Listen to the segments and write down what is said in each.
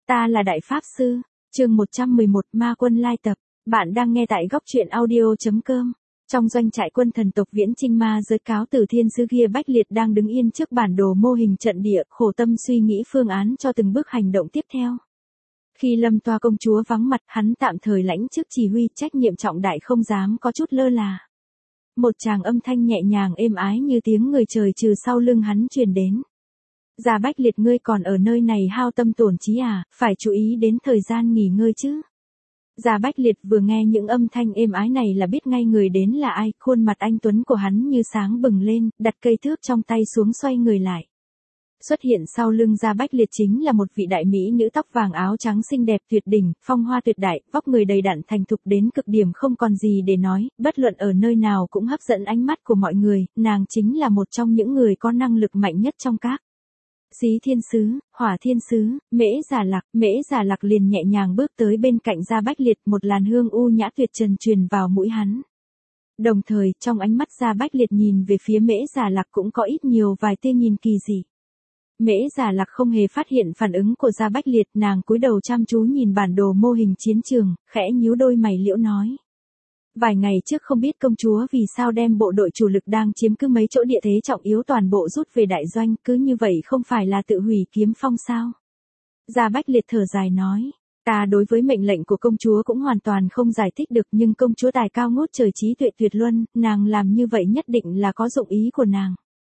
Ta là Đại Pháp Sư, chương 111 Ma Quân Lai Tập. Bạn đang nghe tại góc truyện audio.com. Trong doanh trại quân thần tộc Viễn Chinh ma giới cáo tử thiên sứ kia Bách Liệt đang đứng yên trước bản đồ mô hình trận địa, khổ tâm suy nghĩ phương án cho từng bước hành động tiếp theo. Khi Lâm Toa công chúa vắng mặt, hắn tạm thời lãnh chức chỉ huy, trách nhiệm trọng đại không dám có chút lơ là. Một tràng âm thanh nhẹ nhàng êm ái như tiếng người trời trừ sau lưng hắn truyền đến. Gia Bách Liệt, ngươi còn ở nơi này hao tâm tổn trí à, phải chú ý đến thời gian nghỉ ngơi chứ. Gia Bách Liệt vừa nghe những âm thanh êm ái này là biết ngay người đến là ai, khuôn mặt anh tuấn của hắn như sáng bừng lên, đặt cây thước trong tay xuống xoay người lại. Xuất hiện sau lưng Gia Bách Liệt chính là một vị đại mỹ nữ tóc vàng áo trắng xinh đẹp tuyệt đỉnh, phong hoa tuyệt đại, vóc người đầy đặn thành thục đến cực điểm không còn gì để nói, bất luận ở nơi nào cũng hấp dẫn ánh mắt của mọi người, nàng chính là một trong những người có năng lực mạnh nhất trong các. Xí Thiên Sứ, Hỏa Thiên Sứ, Mễ Giả Lạc liền nhẹ nhàng bước tới bên cạnh Gia Bách Liệt, một làn hương u nhã tuyệt trần truyền vào mũi hắn. Đồng thời, trong ánh mắt Gia Bách Liệt nhìn về phía Mễ Giả Lạc cũng có ít nhiều vài tia nhìn kỳ dị. Mễ Giả Lạc không hề phát hiện phản ứng của Gia Bách Liệt, nàng cúi đầu chăm chú nhìn bản đồ mô hình chiến trường, khẽ nhíu đôi mày liễu nói. Vài ngày trước không biết công chúa vì sao đem bộ đội chủ lực đang chiếm cứ mấy chỗ địa thế trọng yếu toàn bộ rút về đại doanh, cứ như vậy không phải là tự hủy Kiếm Phong sao? Gia Bách Liệt thở dài nói, ta đối với mệnh lệnh của công chúa cũng hoàn toàn không giải thích được, nhưng công chúa tài cao ngút trời trí tuệ tuyệt luân, nàng làm như vậy nhất định là có dụng ý của nàng.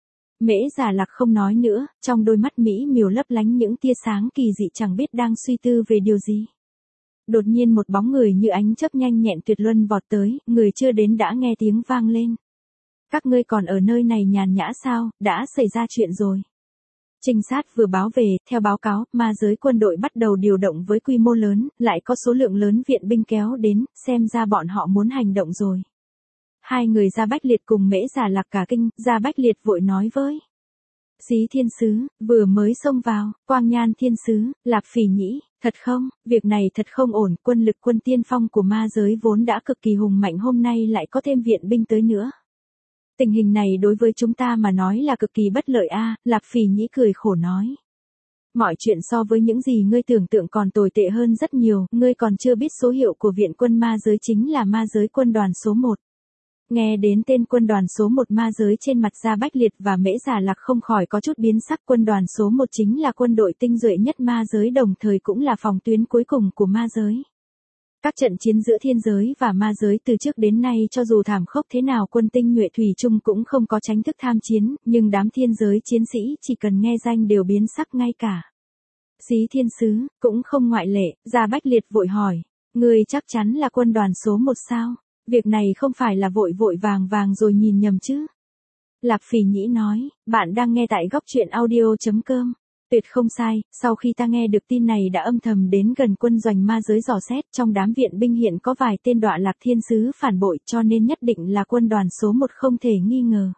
Mễ Giả Lạc không nói nữa, trong đôi mắt mỹ miều lấp lánh những tia sáng kỳ dị, chẳng biết đang suy tư về điều gì. Đột nhiên một bóng người như ánh chớp nhanh nhẹn tuyệt luân vọt tới, người chưa đến đã nghe tiếng vang lên. Các ngươi còn ở nơi này nhàn nhã sao, đã xảy ra chuyện rồi. Trinh sát vừa báo về, theo báo cáo, ma giới quân đội bắt đầu điều động với quy mô lớn, lại có số lượng lớn viện binh kéo đến, xem ra bọn họ muốn hành động rồi. Hai người Gia Bách Liệt cùng Mễ Giả Lạc cả kinh, Gia Bách Liệt vội nói với. Xí Thiên Sứ, vừa mới xông vào, Quang Nhan Thiên Sứ, Lạp Phỉ Nhĩ, thật không, việc này thật không ổn, quân lực quân tiên phong của ma giới vốn đã cực kỳ hùng mạnh, hôm nay lại có thêm viện binh tới nữa. Tình hình này đối với chúng ta mà nói là cực kỳ bất lợi a, Lạp Phỉ Nhĩ cười khổ nói. Mọi chuyện so với những gì ngươi tưởng tượng còn tồi tệ hơn rất nhiều, ngươi còn chưa biết số hiệu của viện quân ma giới chính là ma giới quân đoàn số 1. Nghe đến tên quân đoàn số 1 ma giới, trên mặt Gia Bách Liệt và Mễ Giả Lạc không khỏi có chút biến sắc. Quân đoàn số 1 chính là quân đội tinh nhuệ nhất ma giới, đồng thời cũng là phòng tuyến cuối cùng của ma giới. Các trận chiến giữa thiên giới và ma giới từ trước đến nay cho dù thảm khốc thế nào, quân tinh nhuệ thủy chung cũng không có tránh thức tham chiến, nhưng đám thiên giới chiến sĩ chỉ cần nghe danh đều biến sắc ngay cả. Xí Thiên Sứ, cũng không ngoại lệ. Gia Bách Liệt vội hỏi, ngươi chắc chắn là quân đoàn số 1 sao? Việc này không phải là vội vội vàng rồi nhìn nhầm chứ? Lạp Phỉ Nhĩ nói, bạn đang nghe tại góc truyện audio.com. Tuyệt không sai, sau khi ta nghe được tin này đã âm thầm đến gần quân doanh ma giới dò xét, trong đám viện binh hiện có vài tên đọa lạc thiên sứ phản bội, cho nên nhất định là quân đoàn số 1 không thể nghi ngờ.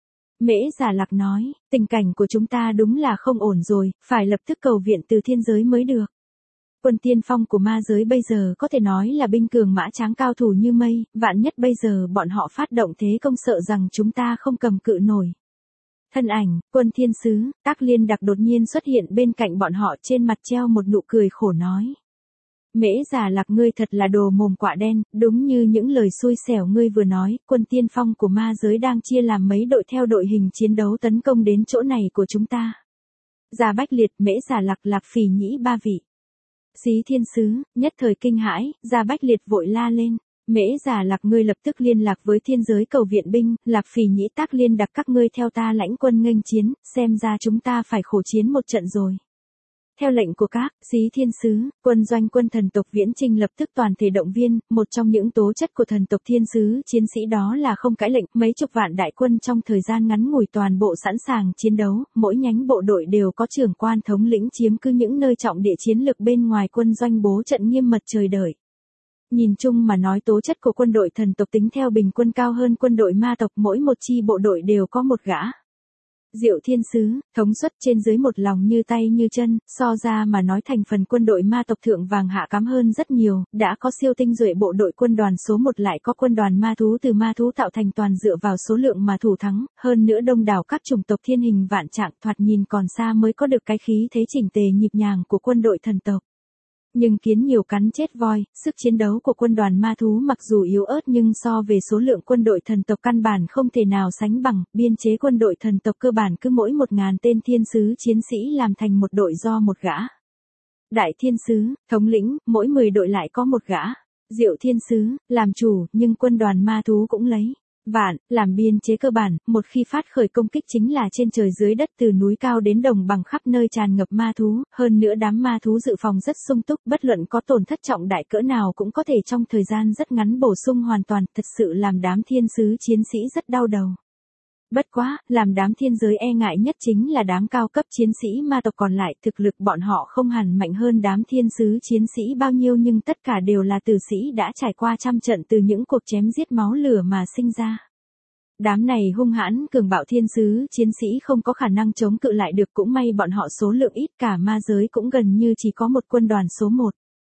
Mễ Giả Lạc nói, tình cảnh của chúng ta đúng là không ổn rồi, phải lập tức cầu viện từ thiên giới mới được. Quân tiên phong của ma giới bây giờ có thể nói là binh cường mã tráng, cao thủ như mây, vạn nhất bây giờ bọn họ phát động thế công sợ rằng chúng ta không cầm cự nổi. Thân ảnh, quân thiên sứ, Tác Liên Đặc đột nhiên xuất hiện bên cạnh bọn họ, trên mặt treo một nụ cười khổ nói. Mễ Giả Lạc, ngươi thật là đồ mồm quạ đen, đúng như những lời xui xẻo ngươi vừa nói, quân tiên phong của ma giới đang chia làm mấy đội theo đội hình chiến đấu tấn công đến chỗ này của chúng ta. Gia Bách Liệt, Mễ Giả Lạc, Lạp Phỉ Nhĩ ba vị. Xí Thiên Sứ, nhất thời kinh hãi, Gia Bách Liệt vội la lên. Mễ Giả Lạc, ngươi lập tức liên lạc với thiên giới cầu viện binh. Lạp Phỉ Nhĩ, Tác Liên Đặc, các ngươi theo ta lãnh quân nghênh chiến, xem ra chúng ta phải khổ chiến một trận rồi. Theo lệnh của các Xí Thiên Sứ, quân doanh quân thần tộc Viễn Chinh lập tức toàn thể động viên. Một trong những tố chất của thần tộc thiên sứ chiến sĩ đó là không cãi lệnh. Mấy chục vạn đại quân trong thời gian ngắn ngủi toàn bộ sẵn sàng chiến đấu, mỗi nhánh bộ đội đều có trưởng quan thống lĩnh chiếm cứ những nơi trọng địa chiến lược bên ngoài quân doanh, bố trận nghiêm mật chờ đợi. Nhìn chung mà nói, tố chất của quân đội thần tộc tính theo bình quân cao hơn quân đội ma tộc, mỗi một chi bộ đội đều có một gã Diệu Thiên Sứ, thống suất trên dưới một lòng như tay như chân, so ra mà nói thành phần quân đội ma tộc thượng vàng hạ cám hơn rất nhiều, đã có siêu tinh duệ bộ đội quân đoàn số 1 lại có quân đoàn ma thú từ ma thú tạo thành, toàn dựa vào số lượng mà thủ thắng, hơn nữa đông đảo các chủng tộc thiên hình vạn trạng, thoạt nhìn còn xa mới có được cái khí thế chỉnh tề nhịp nhàng của quân đội thần tộc. Nhưng kiến nhiều cắn chết voi, sức chiến đấu của quân đoàn ma thú mặc dù yếu ớt nhưng so về số lượng quân đội thần tộc căn bản không thể nào sánh bằng, biên chế quân đội thần tộc cơ bản cứ mỗi 1.000 tên thiên sứ chiến sĩ làm thành một đội do một gã đại thiên sứ, thống lĩnh, mỗi 10 đội lại có một gã diệu thiên sứ, làm chủ, nhưng quân đoàn ma thú cũng lấy vạn, làm biên chế cơ bản, một khi phát khởi công kích chính là trên trời dưới đất từ núi cao đến đồng bằng khắp nơi tràn ngập ma thú, hơn nữa đám ma thú dự phòng rất sung túc, bất luận có tổn thất trọng đại cỡ nào cũng có thể trong thời gian rất ngắn bổ sung hoàn toàn, thật sự làm đám thiên sứ chiến sĩ rất đau đầu. Bất quá, làm đám thiên giới e ngại nhất chính là đám cao cấp chiến sĩ ma tộc còn lại, thực lực bọn họ không hẳn mạnh hơn đám thiên sứ chiến sĩ bao nhiêu nhưng tất cả đều là tử sĩ đã trải qua trăm trận từ những cuộc chém giết máu lửa mà sinh ra. Đám này hung hãn cường bạo thiên sứ chiến sĩ không có khả năng chống cự lại được, cũng may bọn họ số lượng ít, cả ma giới cũng gần như chỉ có một quân đoàn số 1.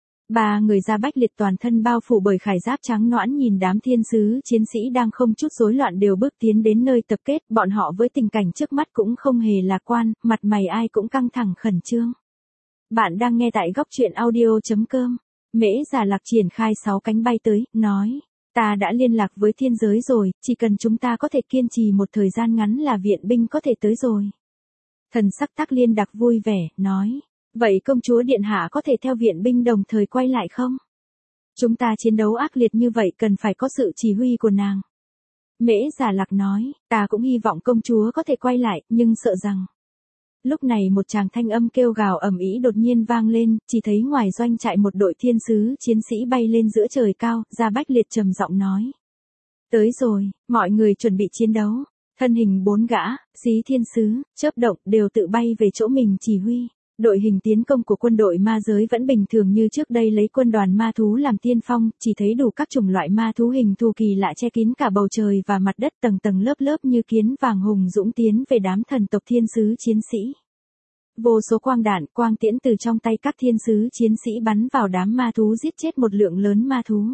3 người da bách liệt toàn thân bao phủ bởi khải giáp trắng nõn nhìn đám thiên sứ chiến sĩ đang không chút rối loạn đều bước tiến đến nơi tập kết, bọn họ với tình cảnh trước mắt cũng không hề lạc quan, mặt mày ai cũng căng thẳng khẩn trương. Bạn đang nghe tại góc truyện audio.com. Mễ Già Lạc triển khai 6 cánh bay tới, nói: ta đã liên lạc với thiên giới rồi, chỉ cần chúng ta có thể kiên trì một thời gian ngắn là viện binh có thể tới rồi. Thần sắc Tắc Liên Đặc vui vẻ, nói: vậy công chúa điện hạ có thể theo viện binh đồng thời quay lại không? Chúng ta chiến đấu ác liệt như vậy cần phải có sự chỉ huy của nàng. Mễ Già Lạc nói: ta cũng hy vọng công chúa có thể quay lại, nhưng sợ rằng. Lúc này một tràng thanh âm kêu gào ầm ĩ đột nhiên vang lên, chỉ thấy ngoài doanh trại một đội thiên sứ chiến sĩ bay lên giữa trời cao, Da Bách Liệt trầm giọng nói: tới rồi, mọi người chuẩn bị chiến đấu. Thân hình 4 gã xí thiên sứ chớp động đều tự bay về chỗ mình chỉ huy. Đội hình tiến công của quân đội ma giới vẫn bình thường như trước đây, lấy quân đoàn ma thú làm tiên phong, chỉ thấy đủ các chủng loại ma thú hình thù kỳ lạ che kín cả bầu trời và mặt đất, tầng tầng lớp lớp như kiến vàng hùng dũng tiến về đám thần tộc thiên sứ chiến sĩ. Vô số quang đạn, quang tiễn từ trong tay các thiên sứ chiến sĩ bắn vào đám ma thú giết chết một lượng lớn ma thú.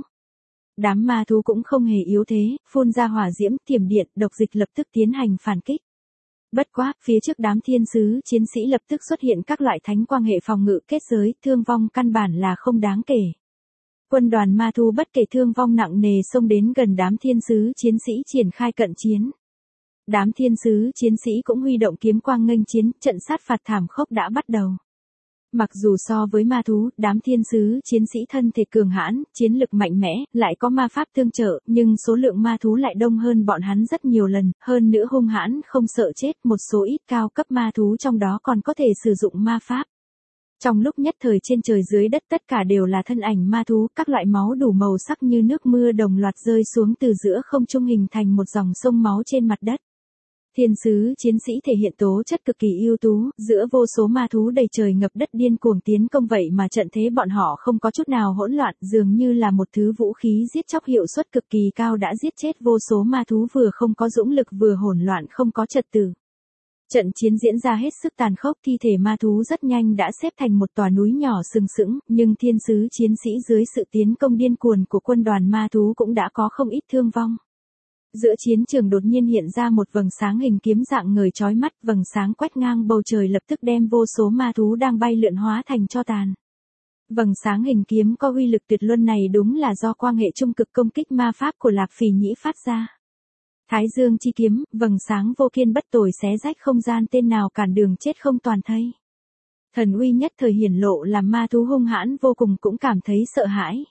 Đám ma thú cũng không hề yếu thế, phun ra hỏa diễm, thiểm điện, độc dịch lập tức tiến hành phản kích. Bất quá, phía trước đám thiên sứ chiến sĩ lập tức xuất hiện các loại thánh quang hệ phòng ngự kết giới, thương vong căn bản là không đáng kể. Quân đoàn ma thú bất kể thương vong nặng nề xông đến gần đám thiên sứ chiến sĩ triển khai cận chiến. Đám thiên sứ chiến sĩ cũng huy động kiếm quang nghênh chiến, trận sát phạt thảm khốc đã bắt đầu. Mặc dù so với ma thú, đám thiên sứ chiến sĩ thân thể cường hãn, chiến lực mạnh mẽ, lại có ma pháp tương trợ, nhưng số lượng ma thú lại đông hơn bọn hắn rất nhiều lần, hơn nữa hung hãn không sợ chết, một số ít cao cấp ma thú trong đó còn có thể sử dụng ma pháp. Trong lúc nhất thời trên trời dưới đất tất cả đều là thân ảnh ma thú, các loại máu đủ màu sắc như nước mưa đồng loạt rơi xuống từ giữa không trung hình thành một dòng sông máu trên mặt đất. Thiên sứ chiến sĩ thể hiện tố chất cực kỳ ưu tú, giữa vô số ma thú đầy trời ngập đất điên cuồng tiến công vậy mà trận thế bọn họ không có chút nào hỗn loạn, dường như là một thứ vũ khí giết chóc hiệu suất cực kỳ cao đã giết chết vô số ma thú vừa không có dũng lực vừa hỗn loạn không có trật tự. Trận chiến diễn ra hết sức tàn khốc, thi thể ma thú rất nhanh đã xếp thành một tòa núi nhỏ sừng sững, nhưng thiên sứ chiến sĩ dưới sự tiến công điên cuồng của quân đoàn ma thú cũng đã có không ít thương vong. Giữa chiến trường đột nhiên hiện ra một vầng sáng hình kiếm dạng ngời chói mắt, vầng sáng quét ngang bầu trời lập tức đem vô số ma thú đang bay lượn hóa thành tro tàn. Vầng sáng hình kiếm có uy lực tuyệt luân này đúng là do quang hệ trung cực công kích ma pháp của Lạc Phỉ Nhĩ phát ra. Thái Dương chi kiếm, vầng sáng vô kiên bất tồi xé rách không gian, tên nào cản đường chết không toàn thây. Thần uy nhất thời hiển lộ làm ma thú hung hãn vô cùng cũng cảm thấy sợ hãi.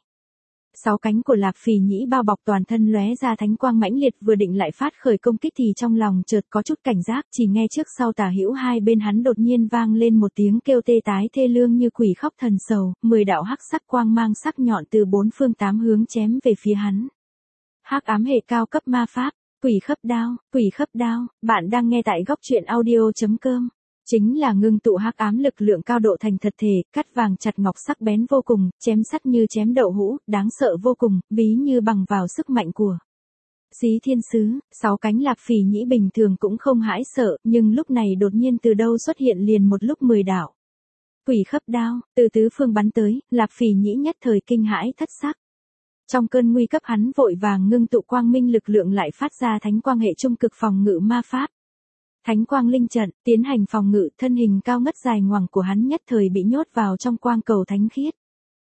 6 cánh của Lạc Phỉ Nhĩ bao bọc toàn thân lóe ra thánh quang mãnh liệt, vừa định lại phát khởi công kích thì trong lòng chợt có chút cảnh giác, chỉ nghe trước sau tả hữu hai bên hắn đột nhiên vang lên một tiếng kêu tê tái thê lương như quỷ khóc thần sầu, 10 đạo hắc sắc quang mang sắc nhọn từ 4 phương 8 hướng chém về phía hắn. Hắc ám hệ cao cấp ma pháp, quỷ khấp đao, bạn đang nghe tại góc truyện audio.com. Chính là ngưng tụ hắc ám lực lượng cao độ thành thật thể, cắt vàng chặt ngọc sắc bén vô cùng, chém sắt như chém đậu hũ, đáng sợ vô cùng, ví như bằng vào sức mạnh của xí thiên sứ. 6 cánh Lạc Phỉ Nhĩ bình thường cũng không hãi sợ, nhưng lúc này đột nhiên từ đâu xuất hiện liền một lúc 10 đạo quỷ khấp đao, từ tứ phương bắn tới, Lạc Phỉ Nhĩ nhất thời kinh hãi thất sắc. Trong cơn nguy cấp hắn vội vàng ngưng tụ quang minh lực lượng lại phát ra thánh quang hệ trung cực phòng ngự ma pháp. Thánh quang linh trận, tiến hành phòng ngự, thân hình cao ngất dài ngoằng của hắn nhất thời bị nhốt vào trong quang cầu thánh khiết.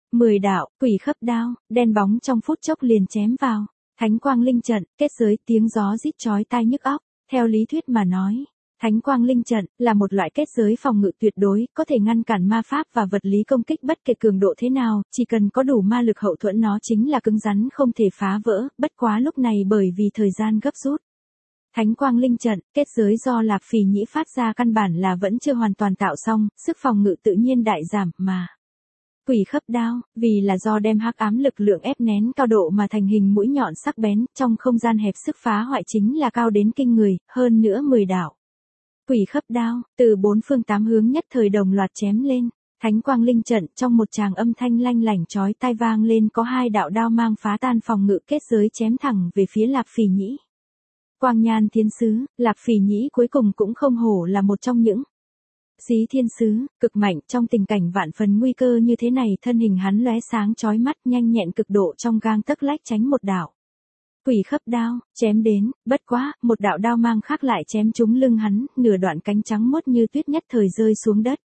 10 đạo, quỷ khấp đao, đen bóng trong phút chốc liền chém vào. Thánh quang linh trận, kết giới, tiếng gió rít chói tai nhức óc. Theo lý thuyết mà nói, Thánh quang linh trận là một loại kết giới phòng ngự tuyệt đối, có thể ngăn cản ma pháp và vật lý công kích bất kể cường độ thế nào, chỉ cần có đủ ma lực hậu thuẫn nó chính là cứng rắn không thể phá vỡ, bất quá lúc này bởi vì thời gian gấp rút. Thánh quang linh trận, kết giới do Lạp Phỉ Nhĩ phát ra căn bản là vẫn chưa hoàn toàn tạo xong, sức phòng ngự tự nhiên đại giảm mà. Quỷ khấp đao, vì là do đem hắc ám lực lượng ép nén cao độ mà thành hình mũi nhọn sắc bén, trong không gian hẹp sức phá hoại chính là cao đến kinh người, hơn nữa 10 đạo. Quỷ khấp đao, từ 4 phương 8 hướng nhất thời đồng loạt chém lên. Thánh quang linh trận trong một tràng âm thanh lanh lảnh chói tai vang lên có 2 đạo đao mang phá tan phòng ngự kết giới chém thẳng về phía Lạp Phỉ Nhĩ. Quang Nhan Thiên Sứ, Lạp Phỉ Nhĩ cuối cùng cũng không hổ là một trong những Xí Thiên Sứ, cực mạnh trong tình cảnh vạn phần nguy cơ như thế này, thân hình hắn lóe sáng chói mắt, nhanh nhẹn cực độ trong gang tấc lách tránh một đạo. Quỷ khấp đao, chém đến, bất quá, một đạo đao mang khác lại chém trúng lưng hắn, nửa đoạn cánh trắng muốt như tuyết nhất thời rơi xuống đất.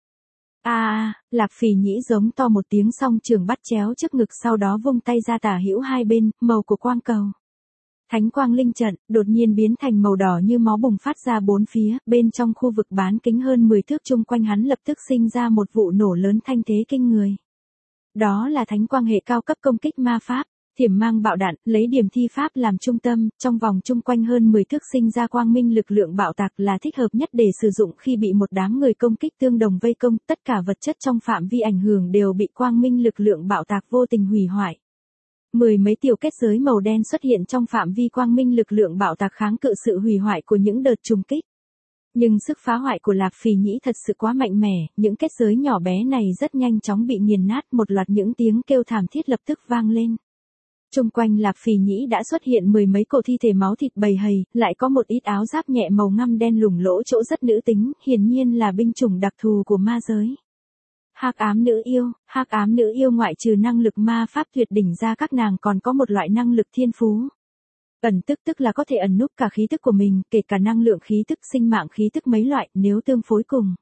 Lạp Phỉ Nhĩ giống to một tiếng song trường bắt chéo trước ngực, sau đó vung tay ra tả hữu hai bên, màu của quang cầu. Thánh quang linh trận, đột nhiên biến thành màu đỏ như máu bùng phát ra bốn phía, bên trong khu vực bán kính hơn 10 thước chung quanh hắn lập tức sinh ra một vụ nổ lớn thanh thế kinh người. Đó là thánh quang hệ cao cấp công kích ma pháp, thiểm mang bạo đạn, lấy điểm thi pháp làm trung tâm, trong vòng chung quanh hơn 10 thước sinh ra quang minh lực lượng bạo tạc là thích hợp nhất để sử dụng khi bị một đám người công kích tương đồng vây công, tất cả vật chất trong phạm vi ảnh hưởng đều bị quang minh lực lượng bạo tạc vô tình hủy hoại. 10 mấy tiểu kết giới màu đen xuất hiện trong phạm vi quang minh lực lượng bạo tạc kháng cự sự hủy hoại của những đợt trùng kích. Nhưng sức phá hoại của Lạp Phỉ Nhĩ thật sự quá mạnh mẽ, những kết giới nhỏ bé này rất nhanh chóng bị nghiền nát, một loạt những tiếng kêu thảm thiết lập tức vang lên. Chung quanh Lạp Phỉ Nhĩ đã xuất hiện 10 mấy cổ thi thể máu thịt bầy hầy, lại có một ít áo giáp nhẹ màu ngăm đen lủng lỗ chỗ rất nữ tính, hiển nhiên là binh chủng đặc thù của ma giới. Hắc ám nữ yêu ngoại trừ năng lực ma pháp tuyệt đỉnh ra, các nàng còn có một loại năng lực thiên phú. Ẩn tức là có thể ẩn núp cả khí tức của mình, kể cả năng lượng khí tức, sinh mạng khí tức mấy loại, nếu tương phối cùng.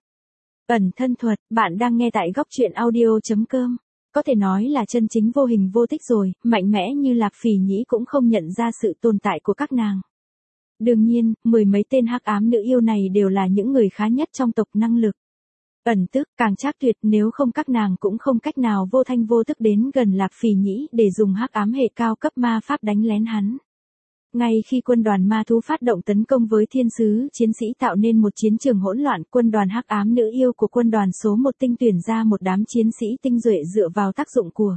Ẩn thân thuật, bạn đang nghe tại góc truyện audio.com. Có thể nói là chân chính vô hình vô tích rồi, mạnh mẽ như Lạp Phỉ Nhĩ cũng không nhận ra sự tồn tại của các nàng. Đương nhiên, 10 mấy tên hắc ám nữ yêu này đều là những người khá nhất trong tộc năng lực. Ẩn tức càng trác tuyệt, nếu không các nàng cũng không cách nào vô thanh vô tức đến gần Lạp Phỉ Nhĩ để dùng hắc ám hệ cao cấp ma pháp đánh lén hắn. Ngay khi quân đoàn ma thú phát động tấn công với thiên sứ chiến sĩ tạo nên một chiến trường hỗn loạn, quân đoàn hắc ám nữ yêu của quân đoàn số 1 tinh tuyển ra một đám chiến sĩ tinh duệ dựa vào tác dụng của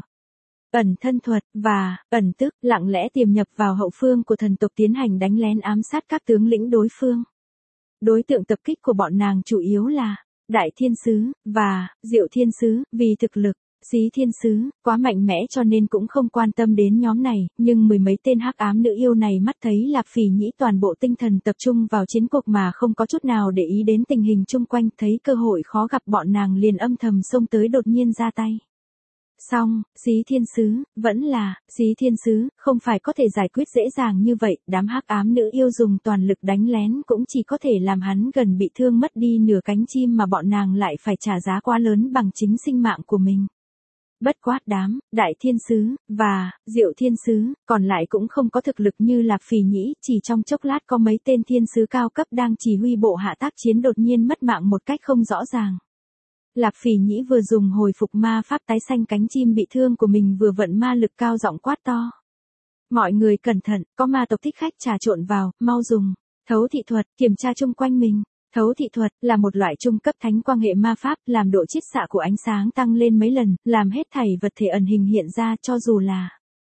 ẩn thân thuật và ẩn tức, lặng lẽ tiềm nhập vào hậu phương của thần tộc tiến hành đánh lén ám sát các tướng lĩnh đối phương. Đối tượng tập kích của bọn nàng chủ yếu là Đại Thiên Sứ và Diệu Thiên Sứ, vì thực lực Xí Thiên Sứ quá mạnh mẽ cho nên cũng không quan tâm đến nhóm này, nhưng 10 mấy tên hắc ám nữ yêu này mắt thấy Lạp Phỉ Nhĩ toàn bộ tinh thần tập trung vào chiến cuộc mà không có chút nào để ý đến tình hình chung quanh, thấy cơ hội khó gặp bọn nàng liền âm thầm xông tới đột nhiên ra tay. Xong, Xí Thiên Sứ, vẫn là Xí Thiên Sứ, không phải có thể giải quyết dễ dàng như vậy, đám hắc ám nữ yêu dùng toàn lực đánh lén cũng chỉ có thể làm hắn gần bị thương mất đi nửa cánh chim mà bọn nàng lại phải trả giá quá lớn bằng chính sinh mạng của mình. Bất quá đám Đại Thiên Sứ và Diệu Thiên Sứ còn lại cũng không có thực lực như Lạp Phỉ Nhĩ, chỉ trong chốc lát có mấy tên thiên sứ cao cấp đang chỉ huy bộ hạ tác chiến đột nhiên mất mạng một cách không rõ ràng. Lạp Phỉ Nhĩ vừa dùng hồi phục ma pháp tái xanh cánh chim bị thương của mình, vừa vận ma lực cao giọng quát to. Mọi người cẩn thận, có ma tộc thích khách trà trộn vào, mau dùng thấu thị thuật kiểm tra chung quanh mình. Thấu thị thuật là một loại trung cấp thánh quang hệ ma pháp, làm độ chiết xạ của ánh sáng tăng lên mấy lần, làm hết thảy vật thể ẩn hình hiện ra, cho dù là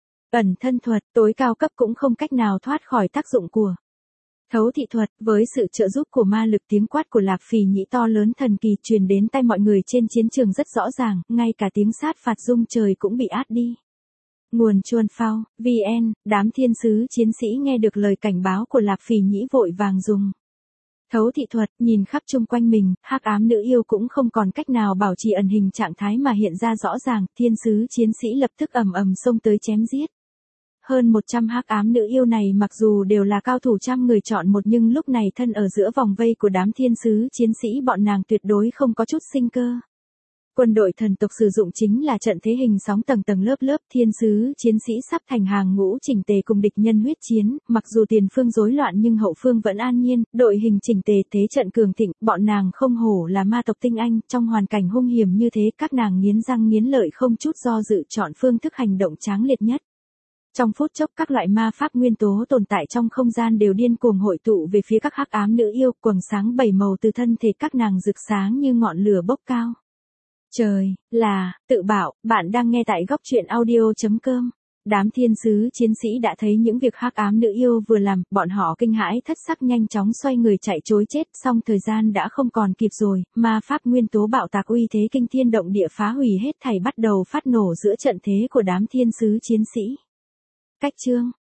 ẩn thân thuật tối cao cấp cũng không cách nào thoát khỏi tác dụng của thấu thị thuật. Với sự trợ giúp của ma lực, tiếng quát của Lạp Phỉ Nhĩ to lớn thần kỳ truyền đến tai mọi người trên chiến trường rất rõ ràng, ngay cả tiếng sát phạt rung trời cũng bị át đi. Nguồn Chuan Phao, VN, đám thiên sứ chiến sĩ nghe được lời cảnh báo của Lạp Phỉ Nhĩ vội vàng dùng thấu thị thuật, nhìn khắp chung quanh mình, hắc ám nữ yêu cũng không còn cách nào bảo trì ẩn hình trạng thái mà hiện ra rõ ràng, thiên sứ chiến sĩ lập tức ầm ầm xông tới chém giết. Hơn 100 hắc ám nữ yêu này mặc dù đều là cao thủ trăm người chọn một, nhưng lúc này thân ở giữa vòng vây của đám thiên sứ chiến sĩ, bọn nàng tuyệt đối không có chút sinh cơ. Quân đội thần tộc sử dụng chính là trận thế hình sóng tầng tầng lớp lớp, thiên sứ chiến sĩ sắp thành hàng ngũ chỉnh tề cùng địch nhân huyết chiến, mặc dù tiền phương rối loạn nhưng hậu phương vẫn an nhiên, đội hình chỉnh tề, thế trận cường thịnh, bọn nàng không hổ là ma tộc tinh anh, trong hoàn cảnh hung hiểm như thế các nàng nghiến răng nghiến lợi không chút do dự chọn phương thức hành động tráng liệt nhất. Trong phút chốc các loại ma pháp nguyên tố tồn tại trong không gian đều điên cuồng hội tụ về phía các hắc ám nữ yêu, quầng sáng bảy màu từ thân thể các nàng rực sáng như ngọn lửa bốc cao. Trời, là, tự bảo, bạn đang nghe tại góc truyện audio.com. Đám thiên sứ chiến sĩ đã thấy những việc hắc ám nữ yêu vừa làm, bọn họ kinh hãi thất sắc nhanh chóng xoay người chạy trối chết, song thời gian đã không còn kịp rồi, ma pháp nguyên tố bạo tạc uy thế kinh thiên động địa phá hủy hết thảy bắt đầu phát nổ giữa trận thế của đám thiên sứ chiến sĩ. Cách chương